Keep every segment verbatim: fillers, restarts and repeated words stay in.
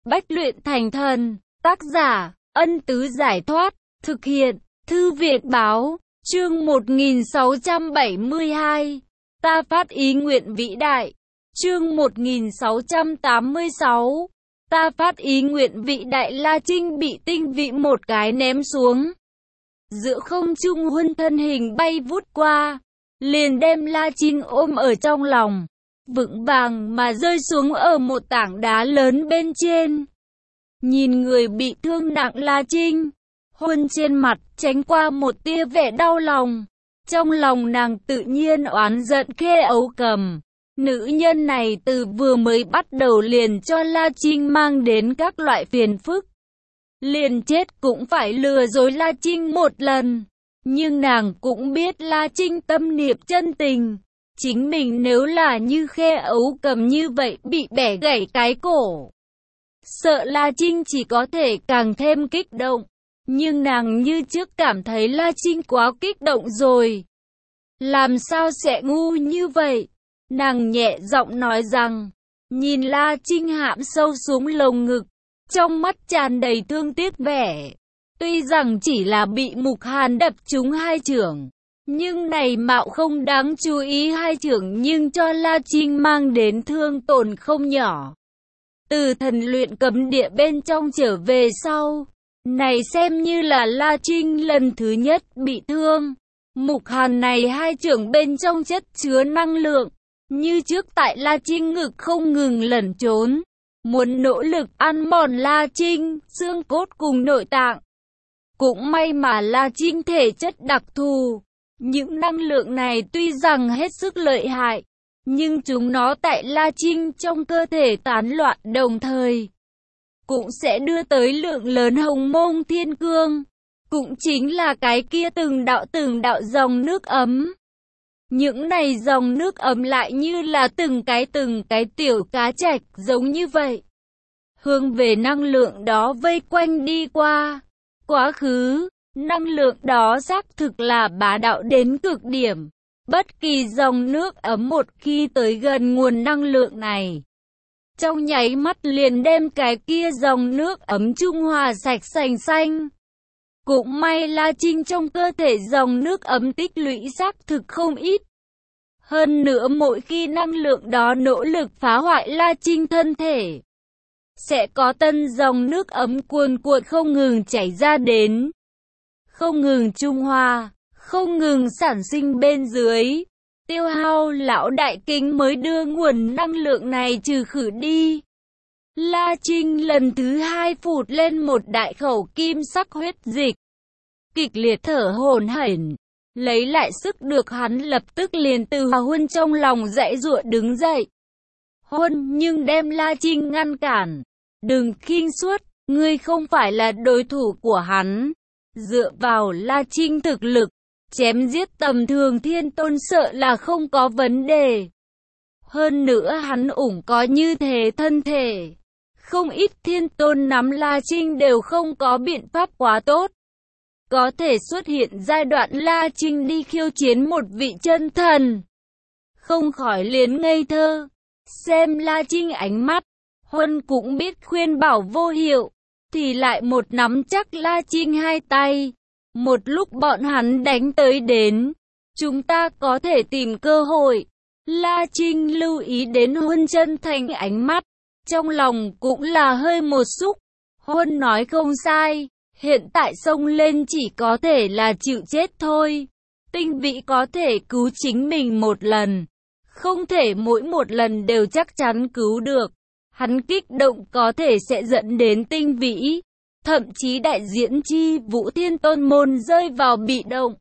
Bách luyện thành thần. Tác giả, Ân Tứ Giải Thoát. Thực hiện, Thư viện Báo. Chương một nghìn sáu trăm bảy mươi hai. Ta phát ý nguyện vĩ đại. Chương một nghìn sáu trăm tám mươi sáu. Ta phát ý nguyện vĩ đại. La Trinh bị tinh vị một cái ném xuống. Giữa không trung, Huân thân hình bay vút qua, liền đem La Trinh ôm ở trong lòng, vững vàng mà rơi xuống ở một tảng đá lớn bên trên. Nhìn người bị thương nặng La Trinh, Huân trên mặt tránh qua một tia vẻ đau lòng. Trong lòng nàng tự nhiên oán giận Khê Ấu Cầm. Nữ nhân này từ vừa mới bắt đầu liền cho La Trinh mang đến các loại phiền phức. Liền chết cũng phải lừa dối La Trinh một lần. Nhưng nàng cũng biết La Trinh tâm niệm chân tình. Chính mình nếu là như Khê Ấu Cầm như vậy bị bẻ gãy cái cổ, sợ La Trinh chỉ có thể càng thêm kích động. Nhưng nàng như trước cảm thấy La Trinh quá kích động rồi. Làm sao sẽ ngu như vậy? Nàng nhẹ giọng nói rằng, nhìn La Trinh hãm sâu xuống lồng ngực, trong mắt tràn đầy thương tiếc vẻ. Tuy rằng chỉ là bị Mục Hàn đập trúng hai chưởng, nhưng này mạo không đáng chú ý hai chưởng nhưng cho La Trinh mang đến thương tổn không nhỏ. Từ thần luyện cấm địa bên trong trở về sau, này xem như là La Trinh lần thứ nhất bị thương. Mục Hàn này hai chưởng bên trong chất chứa năng lượng, như trước tại La Trinh ngực không ngừng lẩn trốn, muốn nỗ lực ăn mòn La Trinh, xương cốt cùng nội tạng. Cũng may mà La Trinh thể chất đặc thù, những năng lượng này tuy rằng hết sức lợi hại, nhưng chúng nó tại La Trinh trong cơ thể tán loạn đồng thời, cũng sẽ đưa tới lượng lớn hồng mông thiên cương, cũng chính là cái kia từng đạo từng đạo dòng nước ấm. Những này dòng nước ấm lại như là từng cái từng cái tiểu cá trạch giống như vậy, hướng về năng lượng đó vây quanh đi qua. Quá khứ, năng lượng đó xác thực là bá đạo đến cực điểm. Bất kỳ dòng nước ấm một khi tới gần nguồn năng lượng này, trong nháy mắt liền đem cái kia dòng nước ấm trung hòa sạch sành xanh. Cũng may La Trinh trong cơ thể dòng nước ấm tích lũy xác thực không ít. Hơn nữa mỗi khi năng lượng đó nỗ lực phá hoại La Trinh thân thể, sẽ có tân dòng nước ấm cuồn cuộn không ngừng chảy ra đến, không ngừng trung hòa, không ngừng sản sinh bên dưới. Tiêu hao lão đại kính mới đưa nguồn năng lượng này trừ khử đi. La Trinh lần thứ hai phụt lên một đại khẩu kim sắc huyết dịch, kịch liệt thở hổn hển. Lấy lại sức được, hắn lập tức liền từ Huân trong lòng giãy giụa đứng dậy. Huân nhưng đem La Trinh ngăn cản. Đừng khinh suất, ngươi không phải là đối thủ của hắn. Dựa vào La Trinh thực lực, chém giết tầm thường thiên tôn sợ là không có vấn đề. Hơn nữa hắn ủng có như thế thân thể, không ít thiên tôn nắm La Trinh đều không có biện pháp quá tốt. Có thể xuất hiện giai đoạn La Trinh đi khiêu chiến một vị chân thần, không khỏi liền ngây thơ. Xem La Trinh ánh mắt, Huân cũng biết khuyên bảo vô hiệu, thì lại một nắm chắc La Trinh hai tay. Một lúc bọn hắn đánh tới đến, chúng ta có thể tìm cơ hội. La Trinh lưu ý đến Huân chân thành ánh mắt, trong lòng cũng là hơi một xúc. Huân nói không sai, hiện tại xông lên chỉ có thể là chịu chết thôi. Tinh vị có thể cứu chính mình một lần, không thể mỗi một lần đều chắc chắn cứu được. Hắn kích động có thể sẽ dẫn đến tinh vĩ, thậm chí đại diễn chi Vũ Thiên Tôn môn rơi vào bị động.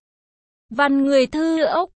Văn người thư ốc,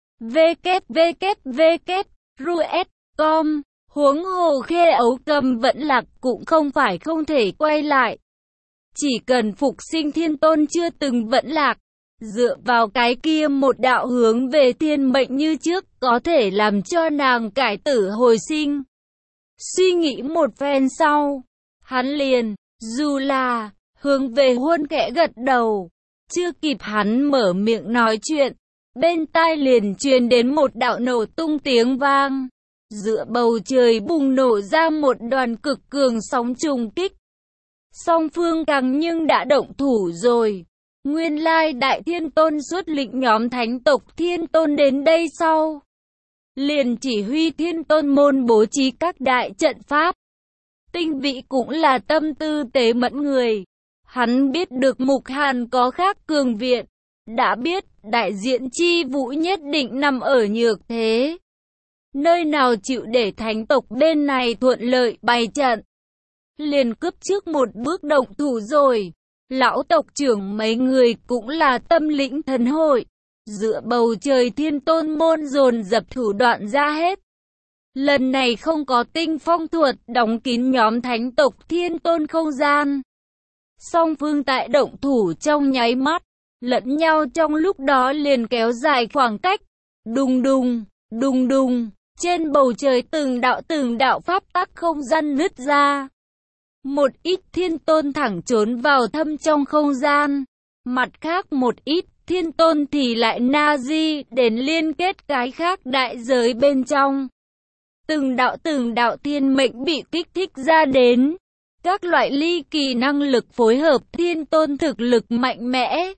www ru s com, huống hồ Khê Ấu Cầm vẫn lạc cũng không phải không thể quay lại. Chỉ cần phục sinh thiên tôn chưa từng vẫn lạc, dựa vào cái kia một đạo hướng về thiên mệnh như trước có thể làm cho nàng cải tử hồi sinh. Suy nghĩ một phen sau, hắn liền, dù là, hướng về Huân khẽ gật đầu. Chưa kịp hắn mở miệng nói chuyện, bên tai liền truyền đến một đạo nổ tung tiếng vang. Giữa bầu trời bùng nổ ra một đoàn cực cường sóng trùng kích, Song phương càng nhưng đã động thủ rồi. Nguyên lai Đại Thiên Tôn xuất lĩnh nhóm thánh tộc Thiên Tôn đến đây sau. Liền chỉ huy Thiên Tôn môn bố trí các đại trận pháp. Tinh Vĩ cũng là tâm tư tế mẫn người. Hắn biết được Mục Hàn có khác cường viện. Đã biết đại diện chi vũ nhất định nằm ở nhược thế. Nơi nào chịu để thánh tộc bên này thuận lợi bày trận. Liền cướp trước một bước động thủ rồi. Lão tộc trưởng mấy người cũng là tâm lĩnh thần hội. Dựa bầu trời Thiên Tôn môn dồn dập thủ đoạn ra hết. Lần này không có tinh phong thuật đóng kín nhóm thánh tộc Thiên Tôn không gian. Song phương tại động thủ trong nháy mắt, lẫn nhau trong lúc đó liền kéo dài khoảng cách. Đùng đùng, đùng đùng, trên bầu trời từng đạo từng đạo pháp tắc không gian nứt ra. Một ít Thiên Tôn thẳng trốn vào thâm trong không gian. Mặt khác một ít Thiên Tôn thì lại na di đến liên kết cái khác đại giới bên trong. Từng đạo từng đạo thiên mệnh bị kích thích ra đến. Các loại ly kỳ năng lực phối hợp Thiên Tôn thực lực mạnh mẽ.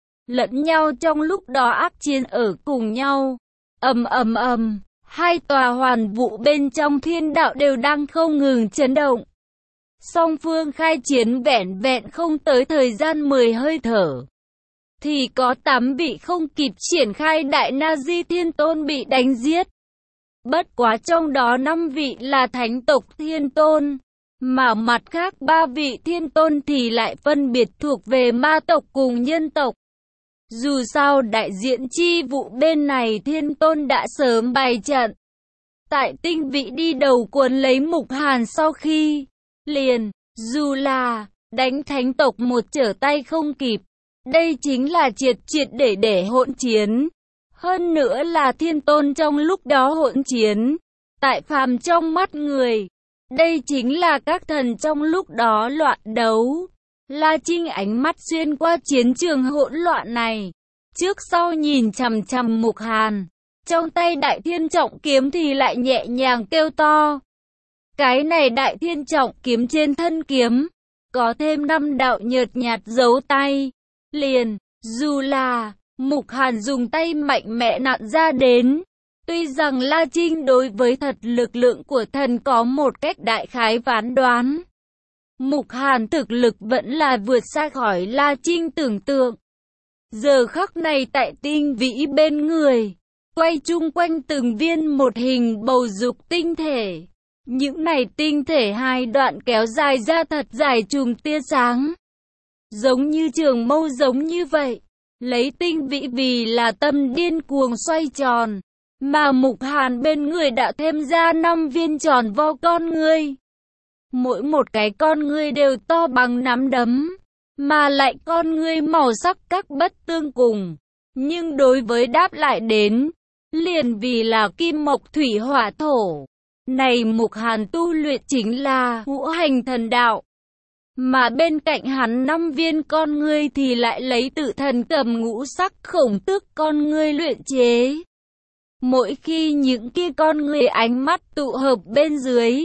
Lẫn nhau trong lúc đó ác chiến ở cùng nhau. Ầm ầm ầm, hai tòa hoàn vũ bên trong thiên đạo đều đang không ngừng chấn động. Song phương khai chiến vẹn vẹn không tới thời gian mười hơi thở. Thì có tám vị không kịp triển khai đại na di Thiên Tôn bị đánh giết. Bất quá trong đó năm vị là thánh tộc Thiên Tôn. Mà mặt khác ba vị Thiên Tôn thì lại phân biệt thuộc về ma tộc cùng nhân tộc. Dù sao đại diện chi vụ bên này Thiên Tôn đã sớm bày trận. Tại Tinh Vĩ đi đầu cuốn lấy Mục Hàn sau khi liền, dù là đánh thánh tộc một trở tay không kịp. Đây chính là triệt triệt để để hỗn chiến. Hơn nữa là Thiên Tôn trong lúc đó hỗn chiến. Tại phàm trong mắt người, đây chính là các thần trong lúc đó loạn đấu. La Trinh ánh mắt xuyên qua chiến trường hỗn loạn này. Trước sau nhìn chằm chằm Mục Hàn. Trong tay Đại Thiên Trọng Kiếm thì lại nhẹ nhàng kêu to. Cái này Đại Thiên Trọng Kiếm trên thân kiếm. Có thêm năm đạo nhợt nhạt dấu tay. Liền, dù là Mục Hàn dùng tay mạnh mẽ nặn ra đến. Tuy rằng La Trinh đối với thật lực lượng của thần có một cách đại khái phán đoán. Mục Hàn thực lực vẫn là vượt xa khỏi La Trinh tưởng tượng. Giờ khắc này tại Tinh Vĩ bên người, quay chung quanh từng viên một hình bầu dục tinh thể. Những này tinh thể hai đoạn kéo dài ra thật dài chùm tia sáng. Giống như trường mâu giống như vậy. Lấy Tinh Vĩ vì là tâm điên cuồng xoay tròn. Mà Mục Hàn bên người đã thêm ra năm viên tròn vo con ngươi. Mỗi một cái con ngươi đều to bằng nắm đấm. Mà lại con ngươi màu sắc các bất tương cùng. Nhưng đối với đáp lại đến, liền vì là kim mộc thủy hỏa thổ. Này Mục Hàn tu luyện chính là ngũ hành thần đạo. Mà bên cạnh hắn năm viên con ngươi thì lại lấy tự thần cầm ngũ sắc khổng tước con ngươi luyện chế. Mỗi khi những kia con ngươi ánh mắt tụ hợp bên dưới,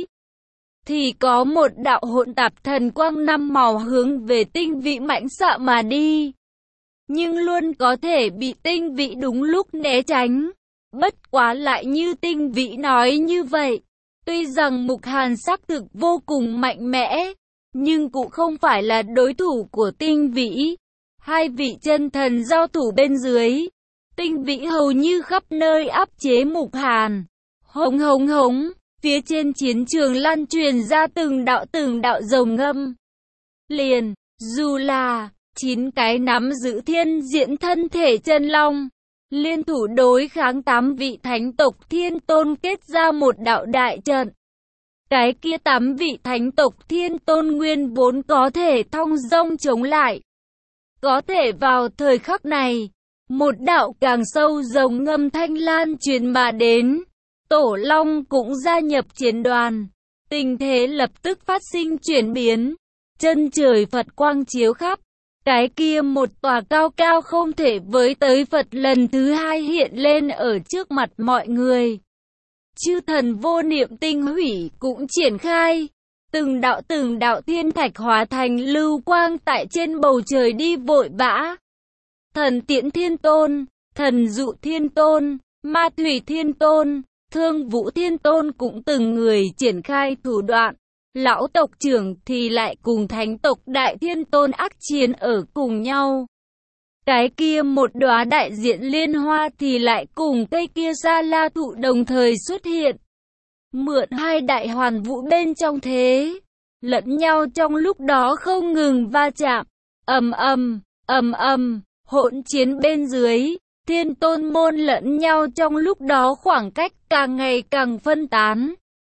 thì có một đạo hỗn tạp thần quang năm màu hướng về Tinh Vĩ mãnh xạ mà đi. Nhưng luôn có thể bị Tinh Vĩ đúng lúc né tránh. Bất quá lại như Tinh Vĩ nói như vậy. Tuy rằng Mục Hàn xác thực vô cùng mạnh mẽ, nhưng cũng không phải là đối thủ của Tinh Vĩ. Hai vị chân thần giao thủ bên dưới, Tinh Vĩ hầu như khắp nơi áp chế Mục Hàn. Hống hống hống, phía trên chiến trường lan truyền ra từng đạo từng đạo rồng ngâm. Liền, dù là chín cái nắm giữ thiên diễn thân thể chân long, liên thủ đối kháng tám vị thánh tộc Thiên Tôn kết ra một đạo đại trận. Cái kia tám vị thánh tộc Thiên Tôn nguyên vốn có thể thong dong chống lại. Có thể vào thời khắc này, một đạo càng sâu rồng ngâm thanh lan truyền mà đến. Tổ Long cũng gia nhập chiến đoàn. Tình thế lập tức phát sinh chuyển biến. Chân trời Phật quang chiếu khắp. Cái kia một tòa cao cao không thể với tới Phật lần thứ hai hiện lên ở trước mặt mọi người. Chư thần vô niệm tinh hủy cũng triển khai. Từng đạo từng đạo thiên thạch hóa thành lưu quang tại trên bầu trời đi vội vã. Thần Tiễn Thiên Tôn, Thần Dụ Thiên Tôn, Ma Thủy Thiên Tôn, Thương Vũ Thiên Tôn cũng từng người triển khai thủ đoạn. Lão tộc trưởng thì lại cùng thánh tộc Đại Thiên Tôn ác chiến ở cùng nhau. Cái kia một đóa đại diện liên hoa thì lại cùng cây kia Sa La thụ đồng thời xuất hiện. Mượn hai đại hoàn vũ bên trong thế, lẫn nhau trong lúc đó không ngừng va chạm. Ầm ầm, ầm ầm, hỗn chiến bên dưới, Thiên Tôn môn lẫn nhau trong lúc đó khoảng cách càng ngày càng phân tán.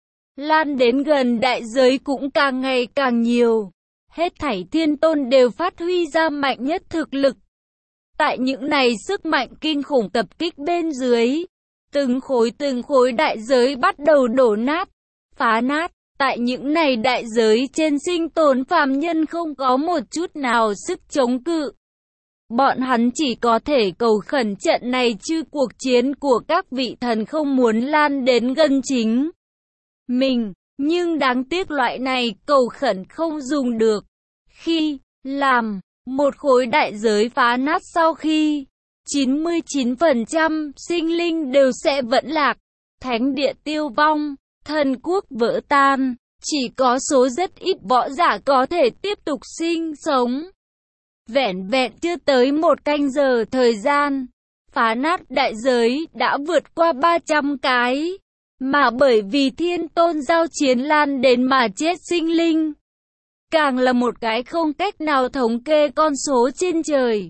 Lan đến gần đại giới cũng càng ngày càng nhiều. Hết thảy Thiên Tôn đều phát huy ra mạnh nhất thực lực. Tại những này sức mạnh kinh khủng tập kích bên dưới, từng khối từng khối đại giới bắt đầu đổ nát, phá nát. Tại những này đại giới trên sinh tồn phàm nhân không có một chút nào sức chống cự. Bọn hắn chỉ có thể cầu khẩn trận này chứ cuộc chiến của các vị thần không muốn lan đến gần chính mình. Nhưng đáng tiếc loại này cầu khẩn không dùng được. Khi làm một khối đại giới phá nát sau khi chín mươi chín phần trăm sinh linh đều sẽ vẫn lạc, thánh địa tiêu vong, thần quốc vỡ tan, chỉ có số rất ít võ giả có thể tiếp tục sinh sống. Vẻn vẹn chưa tới một canh giờ thời gian, phá nát đại giới đã vượt qua ba trăm cái, mà bởi vì Thiên Tôn giao chiến lan đến mà chết sinh linh, càng là một cái không cách nào thống kê con số trên trời.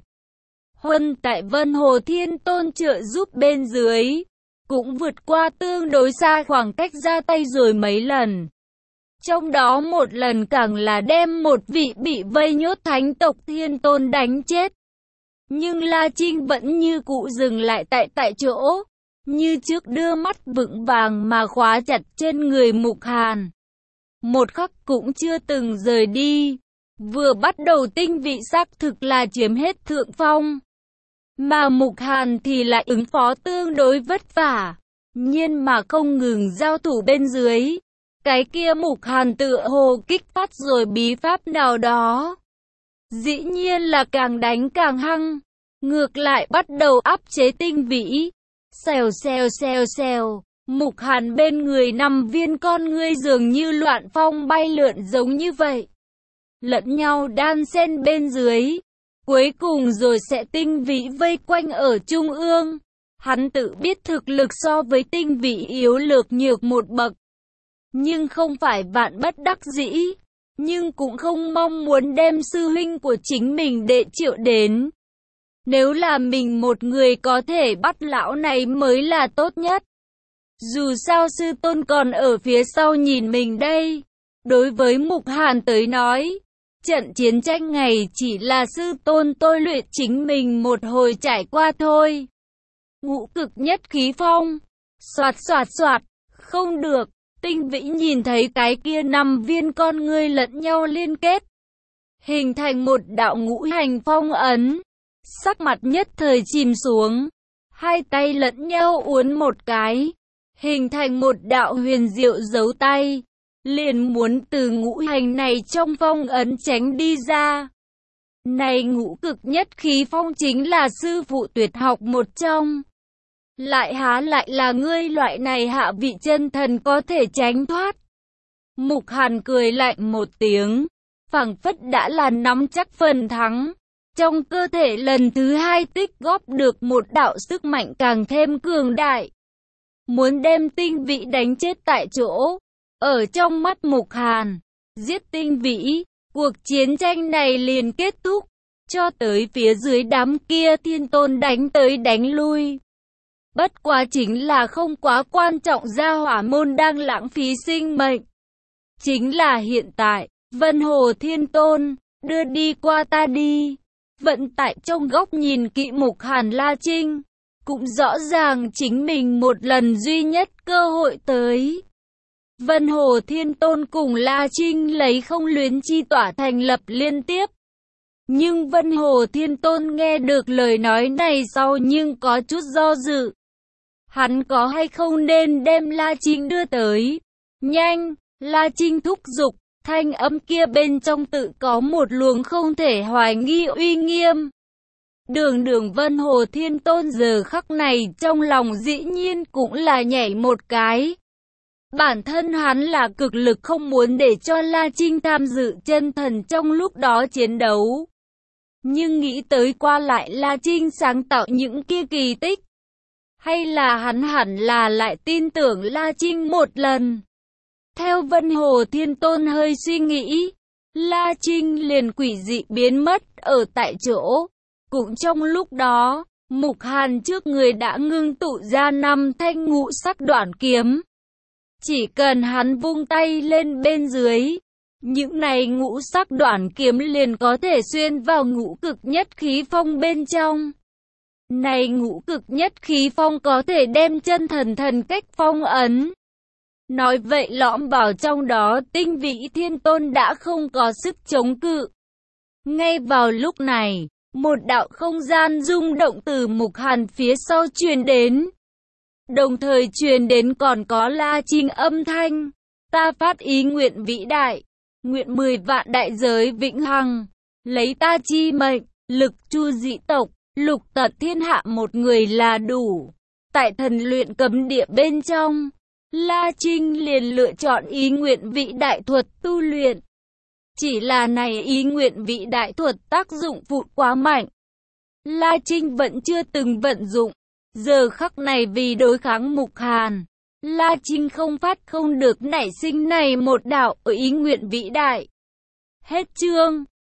Huân tại Vân Hồ Thiên Tôn trợ giúp bên dưới, cũng vượt qua tương đối xa khoảng cách ra tay rồi mấy lần. Trong đó một lần càng là đem một vị bị vây nhốt thánh tộc Thiên Tôn đánh chết. Nhưng La Trinh vẫn như cũ dừng lại tại tại chỗ, như trước đưa mắt vững vàng mà khóa chặt trên người Mục Hàn. Một khắc cũng chưa từng rời đi. Vừa bắt đầu tinh vị xác thực là chiếm hết thượng phong, mà Mục Hàn thì lại ứng phó tương đối vất vả, nhiên mà không ngừng giao thủ bên dưới. Cái kia Mục Hàn tựa hồ kích phát rồi bí pháp nào đó. Dĩ nhiên là càng đánh càng hăng, ngược lại bắt đầu áp chế tinh vĩ. Xèo xèo xèo xèo, Mục Hàn bên người năm viên con ngươi dường như loạn phong bay lượn giống như vậy. Lẫn nhau đan xen bên dưới, cuối cùng rồi sẽ tinh vĩ vây quanh ở trung ương. Hắn tự biết thực lực so với tinh vĩ yếu lược nhược một bậc, nhưng không phải vạn bất đắc dĩ, nhưng cũng không mong muốn đem sư huynh của chính mình đệ triệu đến. Nếu là mình một người có thể bắt lão này mới là tốt nhất. Dù sao sư tôn còn ở phía sau nhìn mình đây. Đối với Mục Hàn tới nói, trận chiến tranh này chỉ là sư tôn tôi luyện chính mình một hồi trải qua thôi. Ngũ cực nhất khí phong, soạt soạt soạt, không được. Tinh vĩ nhìn thấy cái kia năm viên con ngươi lẫn nhau liên kết, hình thành một đạo ngũ hành phong ấn. Sắc mặt nhất thời chìm xuống, hai tay lẫn nhau uốn một cái, hình thành một đạo huyền diệu dấu tay, liền muốn từ ngũ hành này trong phong ấn tránh đi ra. Này ngũ cực nhất khí phong chính là sư phụ tuyệt học một trong. Lại há lại là ngươi loại này hạ vị chân thần có thể tránh thoát. Mục Hàn cười lạnh một tiếng, phảng phất đã là nắm chắc phần thắng. Trong cơ thể lần thứ hai tích góp được một đạo sức mạnh càng thêm cường đại. Muốn đem tinh vĩ đánh chết tại chỗ. Ở trong mắt Mục Hàn, giết tinh vĩ, cuộc chiến tranh này liền kết thúc. Cho tới phía dưới đám kia Thiên Tôn đánh tới đánh lui. Bất quá chính là không quá quan trọng, gia hỏa môn đang lãng phí sinh mệnh. Chính là hiện tại, Vân Hồ Thiên Tôn, đưa đi qua ta đi. Vận tại trong góc nhìn kỹ Mục Hàn La Trinh, cũng rõ ràng chính mình một lần duy nhất cơ hội tới. Vân Hồ Thiên Tôn cùng La Trinh lấy không luyến chi tỏa thành lập liên tiếp. Nhưng Vân Hồ Thiên Tôn nghe được lời nói này sau nhưng có chút do dự. Hắn có hay không nên đem La Trinh đưa tới? Nhanh! La Trinh thúc giục, Thanh âm kia bên trong tự có một luồng không thể hoài nghi uy nghiêm. Đường Đường Vân Hồ Thiên Tôn giờ khắc này trong lòng dĩ nhiên cũng là nhảy một cái. Bản thân hắn là cực lực không muốn để cho La Trinh tham dự chân thần trong lúc đó chiến đấu. Nhưng nghĩ tới qua lại La Trinh sáng tạo những kia kỳ tích. Hay là hắn hẳn là lại tin tưởng La Trinh một lần. Theo Vân Hồ Thiên Tôn hơi suy nghĩ, La Trinh liền quỷ dị biến mất ở tại chỗ. Cũng trong lúc đó, Mục Hàn trước người đã ngưng tụ ra năm thanh ngũ sắc đoạn kiếm. Chỉ cần hắn vung tay lên bên dưới, những này ngũ sắc đoạn kiếm liền có thể xuyên vào ngũ cực nhất khí phong bên trong. Này ngũ cực nhất khí phong có thể đem chân thần thần cách phong ấn. Nói vậy lõm vào trong đó Tinh Vĩ Thiên Tôn đã không có sức chống cự. Ngay vào lúc này, một đạo không gian rung động từ Mục Hàn phía sau truyền đến. Đồng thời truyền đến còn có La Trinh âm thanh. Ta phát ý nguyện vĩ đại, nguyện mười vạn đại giới vĩnh hằng, lấy ta chi mệnh, lực chu dị tộc, lục tận thiên hạ một người là đủ. Tại thần luyện cấm địa bên trong, La Trinh liền lựa chọn ý nguyện vĩ đại thuật tu luyện. Chỉ là này ý nguyện vĩ đại thuật tác dụng phụ quá mạnh. La Trinh vẫn chưa từng vận dụng. Giờ khắc này vì đối kháng Mục Hàn, La Trinh không phát không được nảy sinh này một đạo ý nguyện vĩ đại. Hết chương.